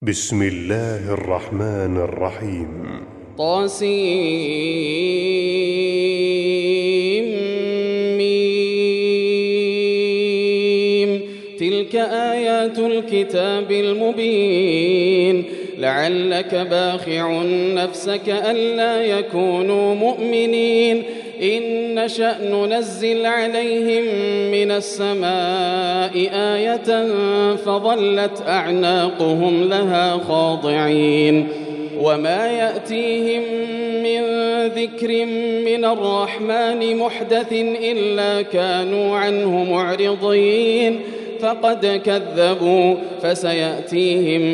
بسم الله الرحمن الرحيم. طاسيم. تلك آيات الكتاب المبين. لعلك باخع نفسك ألا يكونوا مؤمنين إن نشأ ننزل عليهم من السماء آية فظلت أعناقهم لها خاضعين وما يأتيهم من ذكر من الرحمن محدث إلا كانوا عنه معرضين فقد كذبوا فسيأتيهم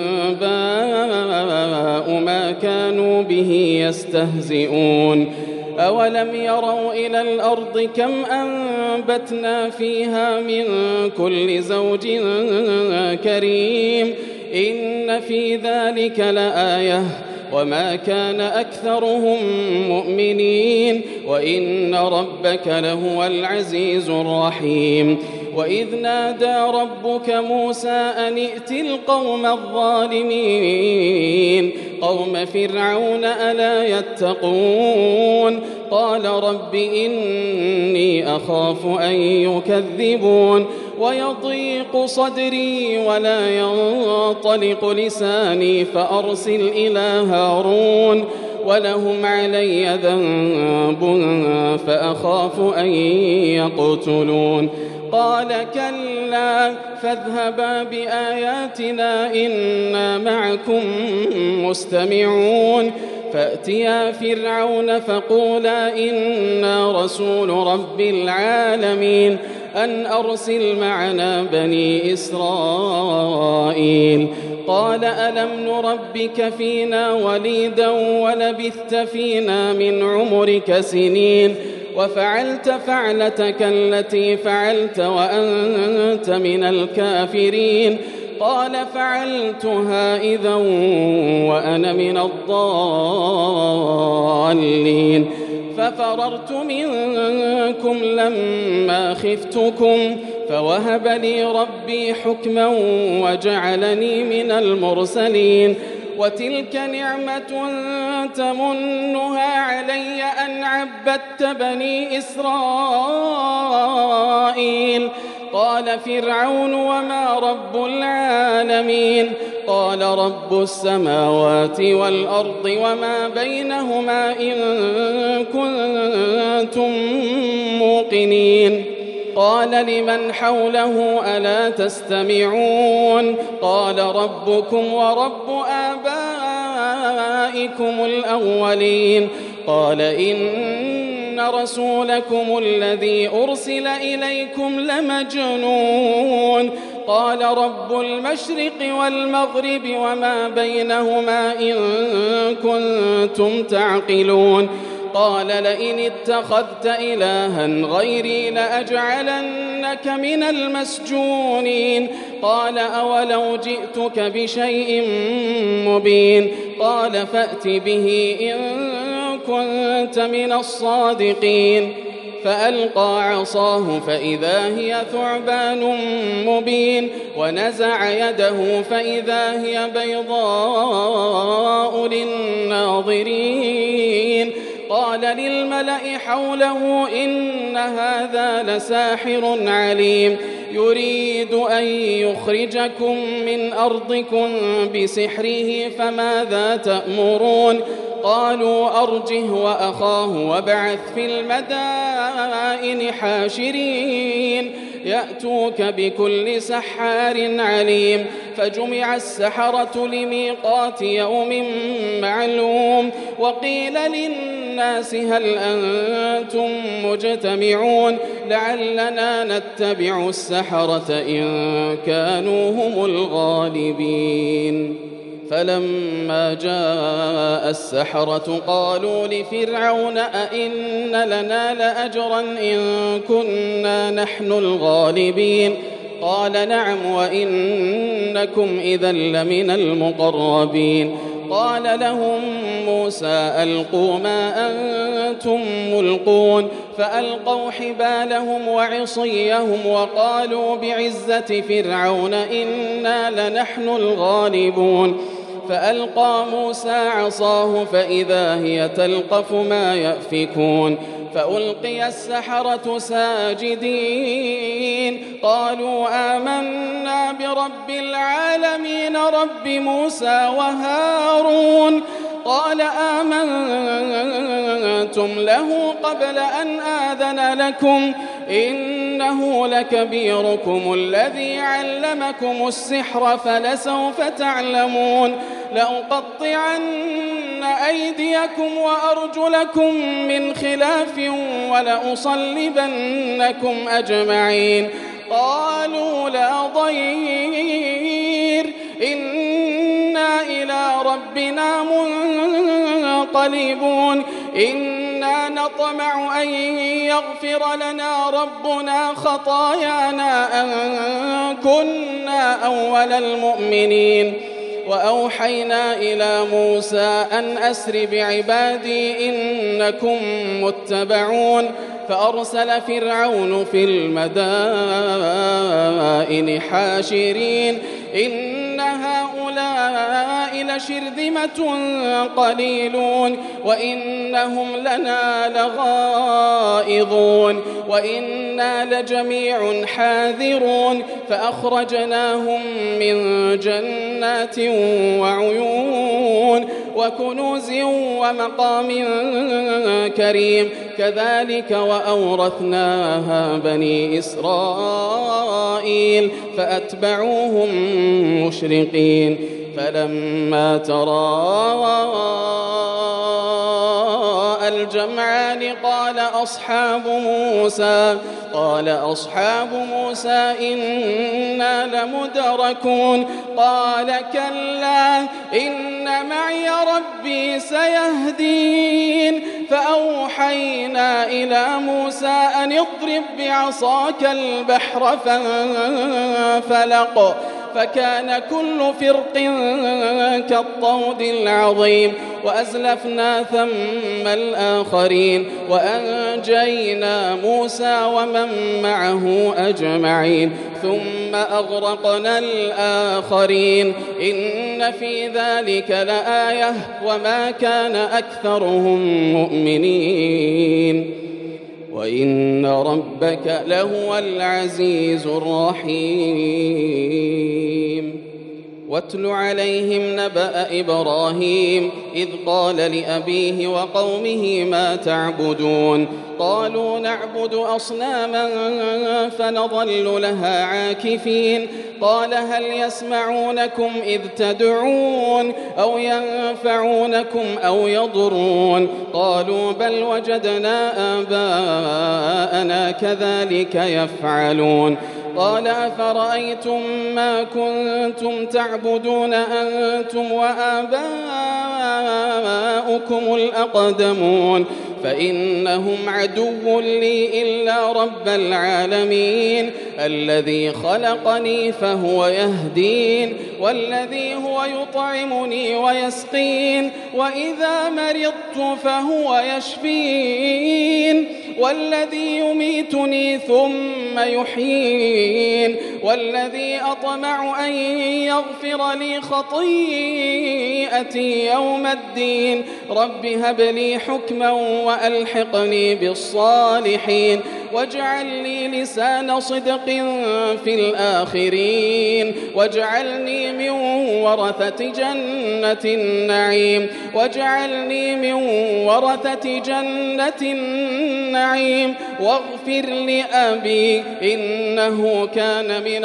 أنباء ما كانوا به يستهزئون أولم يروا إلى الأرض كم أنبتنا فيها من كل زوج كريم إن في ذلك لآية وما كان أكثرهم مؤمنين وإن ربك لهو العزيز الرحيم وإذ نادى ربك موسى أن ائت القوم الظالمين قوم فرعون ألا يتقون قال رب إني أخاف أن يكذبون ويضيق صدري ولا ينطلق لساني فأرسل إلى هارون ولهم علي ذنب فأخاف أن يقتلون قال كلا فاذهبا بآياتنا إنا معكم مستمعون فأتيا فرعون فقولا إنا رسول رب العالمين أن أرسل معنا بني إسرائيل قال ألم نربك فينا وليدا ولبثت فينا من عمرك سنين وفعلت فعلتك التي فعلت وأنت من الكافرين قال فعلتها إذا وأنا من الضالين ففررت منكم لما خفتكم فوهب لي ربي حكما وجعلني من المرسلين وتلك نعمة تمنها علي أن عبدت بني إسرائيل قال فرعون وما رب العالمين قال رب السماوات والأرض وما بينهما إن كنتم موقنين قال لمن حوله ألا تستمعون قال ربكم ورب آبائكم الأولين قال إن رسولكم الذي أرسل إليكم لمجنون قال رب المشرق والمغرب وما بينهما إن كنتم تعقلون قال لئن اتخذت إلها غيري لأجعلنك من المسجونين قال أولو جئتك بشيء مبين قال فأت به إن كنت من الصادقين فألقى عصاه فإذا هي ثعبان مبين ونزع يده فإذا هي بيضاء للناظرين قال للملأ حوله إن هذا لساحر عليم يريد أن يخرجكم من أرضكم بسحره فماذا تأمرون قالوا أرجه وأخاه وابعث في المدائن حاشرين يأتوك بكل سحار عليم فجمع السحرة لميقات يوم معلوم وقيل للناس هل أنتم مجتمعون لعلنا نتبع السحرة إن كانوا هم الغالبين فلما جاء السحرة قالوا لفرعون أئن لنا لأجرا إن كنا نحن الغالبين قال نعم وإنكم إذا لمن المقربين قال لهم موسى ألقوا ما أنتم ملقون فألقوا حبالهم وعصيهم وقالوا بعزة فرعون إنا لنحن الغالبون فألقى موسى عصاه فإذا هي تلقف ما يأفكون فألقي السحرة ساجدين قالوا آمنا برب العالمين رب موسى وهارون قال آمنتم له قبل أن آذن لكم إنه لكبيركم الذي علمكم السحر فلسوف تعلمون لأقطعن أيديكم وأرجلكم من خلاف ولأصلبنكم أجمعين قالوا لا ضير إنا إلى ربنا منقلبون إنا نطمع أن يغفر لنا ربنا خطايانا أن كنا أول المؤمنين وأوحينا إلى موسى أن أسر بعبادي إنكم متبعون فأرسل فرعون في المدائن حاشرين إن هؤلاء لشرذمة قليلون وإنهم لنا لغائظون وإنا لجميع حاذرون فأخرجناهم من جنات وعيون وكنوز ومقام كريم كذلك وأورثناها بني إسرائيل فأتبعوهم مشرقين فلما تراءى الجمعان قال أصحاب موسى إنا لمدركون قال كلا إن معي ربي سيهدين فأوحينا إلى موسى أن اضرب بعصاك البحر فانفلق فكان كل فرق كالطود العظيم وأزلفنا ثم الآخرين وأنجينا موسى ومن معه أجمعين ثم أغرقنا الآخرين إن في ذلك لآية وما كان أكثرهم مؤمنين وإن ربك لهو العزيز الرحيم واتل عليهم نبأ إبراهيم إذ قال لأبيه وقومه ما تعبدون قالوا نعبد أصناما فنظل لها عاكفين قال هل يسمعونكم إذ تدعون أو ينفعونكم أو يضرون قالوا بل وجدنا آباءنا كذلك يفعلون قال أفرأيتم ما كنتم تعبدون أنتم وآباؤكم الأقدمون فإنهم عدو لي إلا رب العالمين الذي خلقني فهو يهدين والذي هو يطعمني ويسقين وإذا مرضت فهو يشفين والذي يميتني ثم يحيين والذي أطمع أن يغفر لي خطيئتي يوم الدين رب هب لي حكما وألحقني بالصالحين واجعل لي لسان صدق في الآخرين واجعلني من ورثة جنة النعيم واغفر لأبي إنه كان من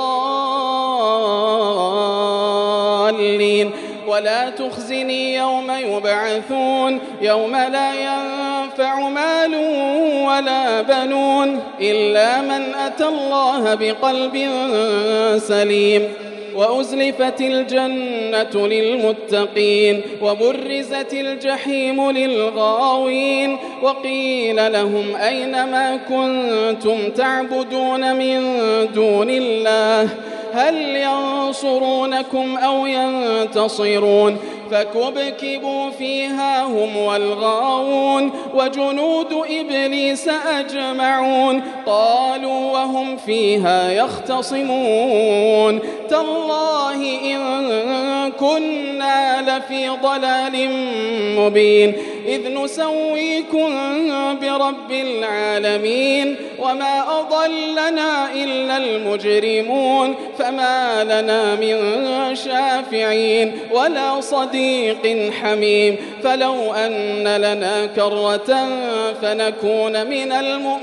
الضالين ولا تخزني يوم يبعثون يوم لا ينفع مال ولا بنون إلا من أتى الله بقلب سليم وأزلفت الجنة للمتقين وبرزت الجحيم للغاوين وقيل لهم أين ما كنتم تعبدون من دون الله هل ينصرونكم أو ينتصرون فكبكبوا فيها هم والغاوون وجنود إبليس أجمعون قالوا وهم فيها يختصمون تالله إن كنا لفي ضلال مبين إذ نسويكم برب العالمين وما أضلنا إلا المجرمون فما لنا من شافعين ولا صديق حميم فلو أن لنا كرة فنكون من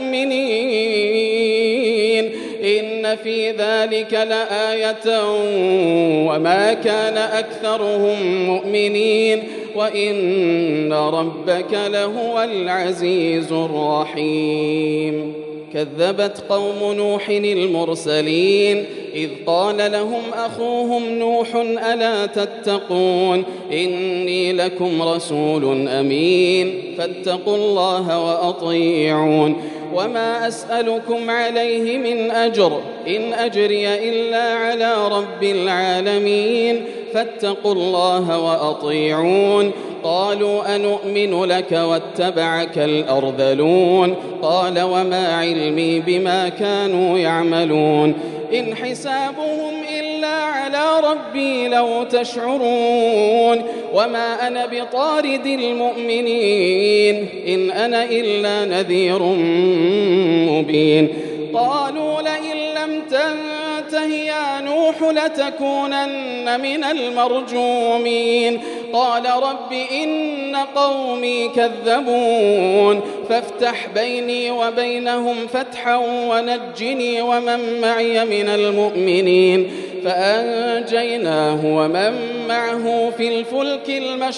المؤمنين إن في ذلك لآية وما كان أكثرهم مؤمنين وإن ربك لهو العزيز الرحيم كذبت قوم نوح المرسلين إذ قال لهم أخوهم نوح ألا تتقون إني لكم رسول أمين فاتقوا الله وأطيعون وما أسألكم عليه من أجر إن أجري إلا على رب العالمين فاتقوا الله وأطيعون قالوا أنؤمن لك واتبعك الأرذلون قال وما علمي بما كانوا يعملون إن حسابهم إلا على ربي لو تشعرون وما أنا بطارد المؤمنين إن أنا إلا نذير مبين قالوا لئن لم تنته يا نوح لتكونن من المرجومين قال رب إن قومي كذبون فافتح بيني وبينهم فتحا ونجني ومن معي من المؤمنين فأنجيناه ومن معه في الفلك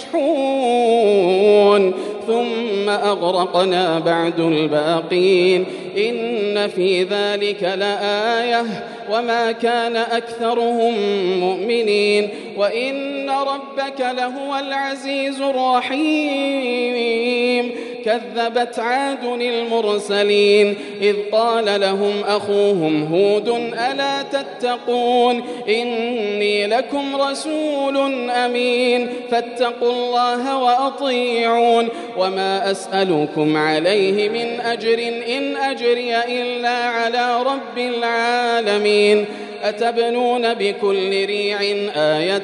المشحون ثم أغرقنا بعد الباقين إن في ذلك لآية وما كان أكثرهم مؤمنين وإن ربك لهو العزيز الرحيم كذبت عاد المرسلين إذ قال لهم أخوهم هود ألا تتقون إني لكم رسول أمين فاتقوا الله وأطيعون وما أسألكم عليه من أجر إن أجري إلا على رب العالمين أتبنون بكل ريع آية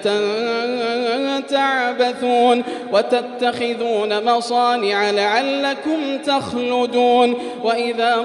تعبثون وتتخذون مصانع لعلكم تخلدون وإذا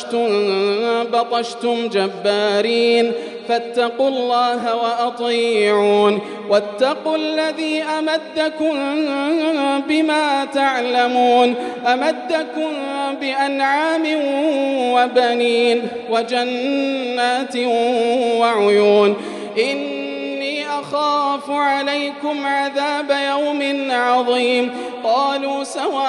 بطشتم جبارين فاتقوا الله وأطيعون واتقوا الذي أمدكم بما تعلمون أمدكم بأنعام وبنين وجنات وعيون إني أخاف عليكم عذاب يوم عظيم قالوا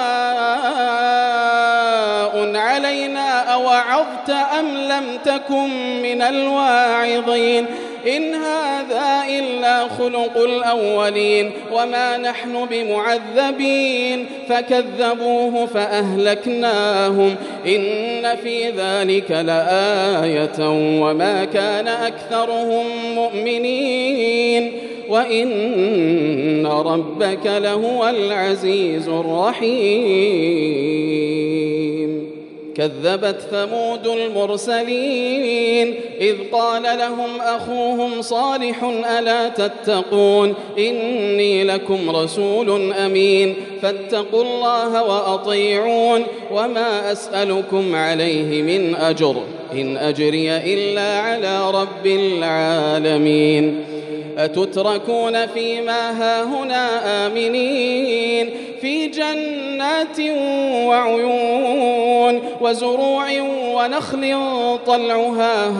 سواء علينا أوعظت أم لم تكن من الواعظين إن هذا إلا خلق الأولين وما نحن بمعذبين فكذبوه فأهلكناهم إن في ذلك لآية وما كان أكثرهم مؤمنين وإن ربك لهو العزيز الرحيم كذبت ثمود المرسلين إذ قال لهم أخوهم صالح ألا تتقون إني لكم رسول أمين فاتقوا الله وأطيعون وما أسألكم عليه من أجر إن أجري إلا على رب العالمين أتتركون فيما هاهنا آمنين في جنات وعيون وزروع ونخل طلعها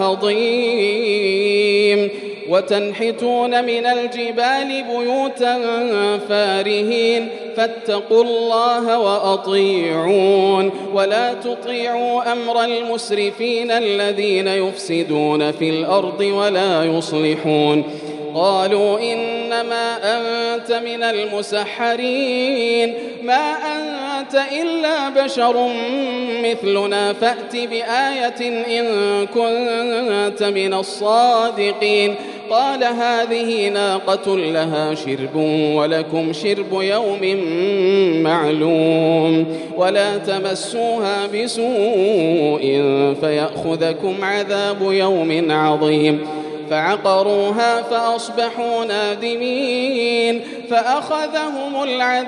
هضيم وتنحتون من الجبال بيوتا فارهين فاتقوا الله وأطيعون ولا تطيعوا أمر المسرفين الذين يفسدون في الأرض ولا يصلحون قالوا إن إنما أنت من المسحرين ما أنت إلا بشر مثلنا فأت بآية إن كنت من الصادقين قال هذه ناقة لها شرب ولكم شرب يوم معلوم ولا تمسوها بسوء فيأخذكم عذاب يوم عظيم فعقروها فأصبحوا نادمين فأخذهم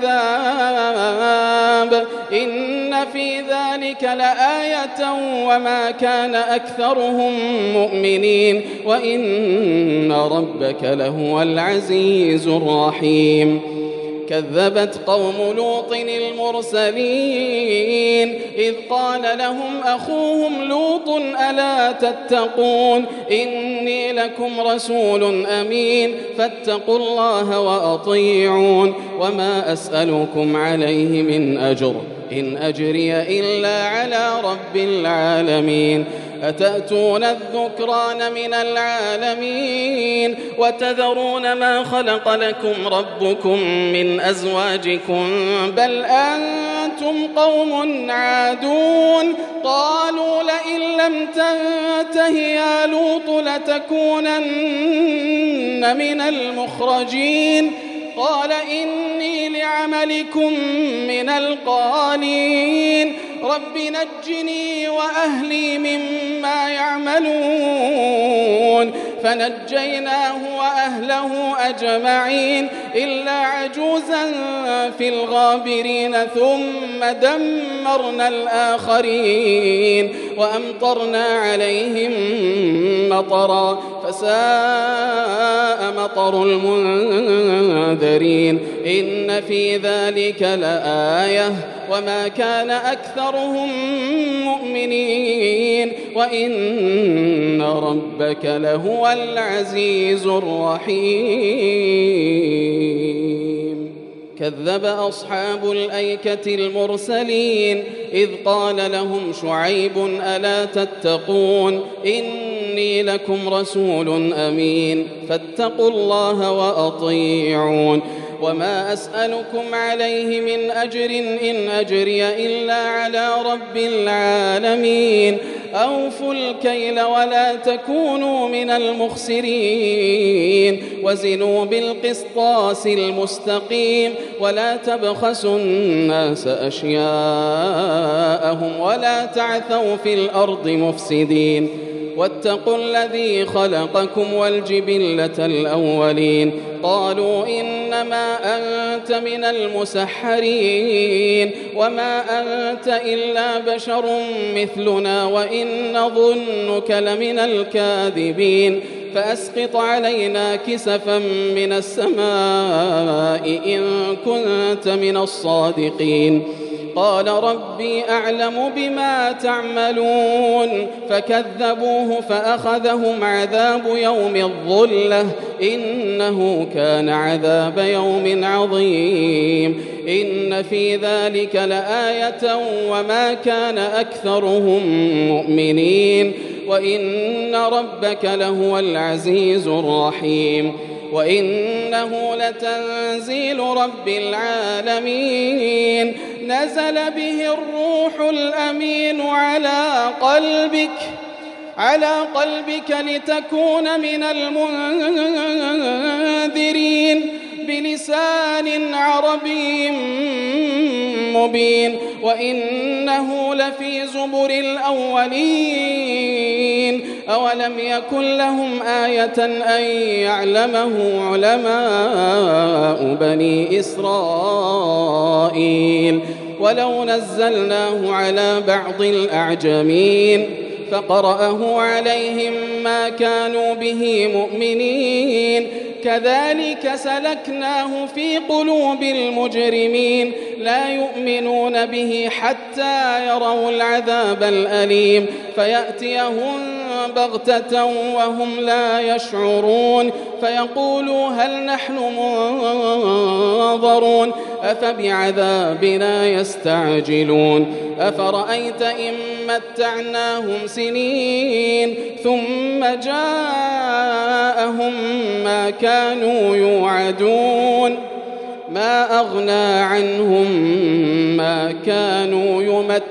العذاب إن في ذلك لآية وما كان أكثرهم مؤمنين وإن ربك لهو العزيز الرحيم كذبت قوم لوط المرسلين إذ قال لهم أخوهم لوط ألا تتقون إني لكم رسول أمين فاتقوا الله وأطيعون وما أسألكم عليه من أجر إن أجري إلا على رب العالمين أتأتون الذكران من العالمين وتذرون ما خلق لكم ربكم من أزواجكم بل أنتم قوم عادون قالوا لئن لم تنته يا لوط لتكونن من المخرجين قال إني لعملكم من القالين رب نجني وأهلي مما يعملون فنجيناه وأهله أجمعين إلا عجوزا في الغابرين ثم دمرنا الآخرين وأمطرنا عليهم مطرا فساء مطر المنذرين إن في ذلك لآية وما كان أكثرهم مؤمنين وإن ربك لهو العزيز الرحيم كذب أصحاب الأيكة المرسلين إذ قال لهم شعيب ألا تتقون إني لكم رسول أمين فاتقوا الله وأطيعون وما أسألكم عليه من أجر إن أجري إلا على رب العالمين أوفوا الكيل ولا تكونوا من المخسرين وزنوا بالقسطاس المستقيم ولا تبخسوا الناس أشياءهم ولا تعثوا في الأرض مفسدين واتقوا الذي خلقكم والجبلة الأولين قالوا إنما أنت من المسحرين وما أنت إلا بشر مثلنا وإن نظنك لمن الكاذبين فأسقط علينا كسفا من السماء إن كنت من الصادقين قال ربي أعلم بما تعملون فكذبوه فأخذهم عذاب يوم الظلة إنه كان عذاب يوم عظيم إن في ذلك لآية وما كان أكثرهم مؤمنين وإن ربك لهو العزيز الرحيم وإنه لتنزيل رب العالمين نزل به الروح الأمين على قلبك لتكون من المنذرين بلسان عربي مبين وإنه لفي زبر الأولين أولم يكن لهم آية أن يعلمه علماء بني إسرائيل ولو نزلناه على بعض الأعجمين فقرأه عليهم ما كانوا به مؤمنين كذلك سلكناه في قلوب المجرمين لا يؤمنون به حتى يروا العذاب الأليم فيأتيهم بغتة وهم لا يشعرون فيقولوا هل نحن منظرون أفبعذابنا يستعجلون أفرأيت إن متعناهم سنين ثم جاءهم ما كانوا يوعدون ما أغنى عنهم ما كانوا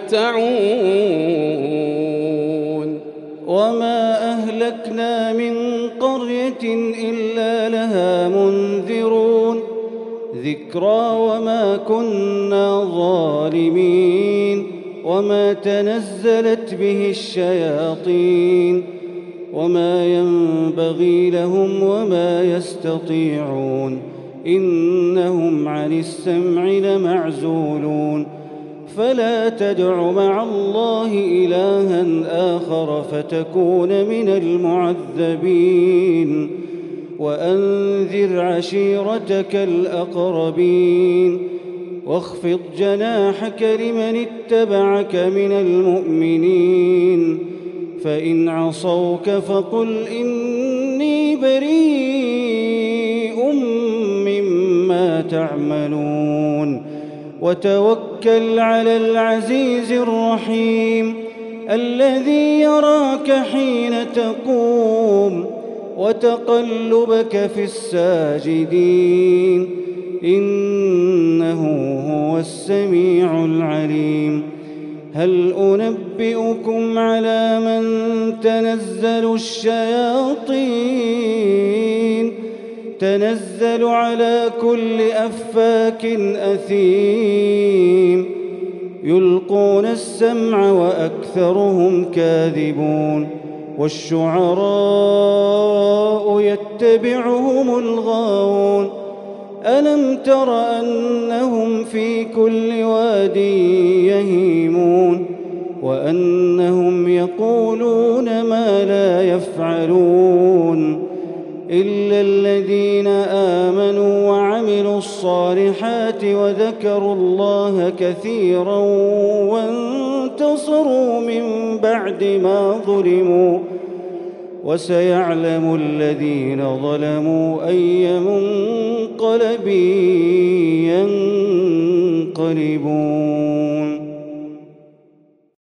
يمتعون وما أهلكنا من قرية إلا لها منذرون ذكرى وما كنا ظالمين وما تنزلت به الشياطين وما ينبغي لهم وما يستطيعون إنهم عن السمع لمعزولون فلا تدع مع الله إلها آخر فتكون من المعذبين وأنذر عشيرتك الأقربين واخفض جناحك لمن اتبعك من المؤمنين فإن عصوك فقل إني بريء مما تعملون وتوكل على العزيز الرحيم الذي يراك حين تقوم وتقلبك في الساجدين إنه هو السميع العليم هل أنبئكم على من تنزل الشياطين تنزل على كل أفاك أثيم يلقون السمع وأكثرهم كاذبون والشعراء يتبعهم الغاوون ألم تر أنهم في كل واد يهيمون وأنهم يقولون ما لا يفعلون إلا الذين آمنوا وعملوا الصالحات وذكروا الله كثيرا وانتصروا من بعد ما ظلموا وسيعلم الذين ظلموا أي منقلب ينقلبون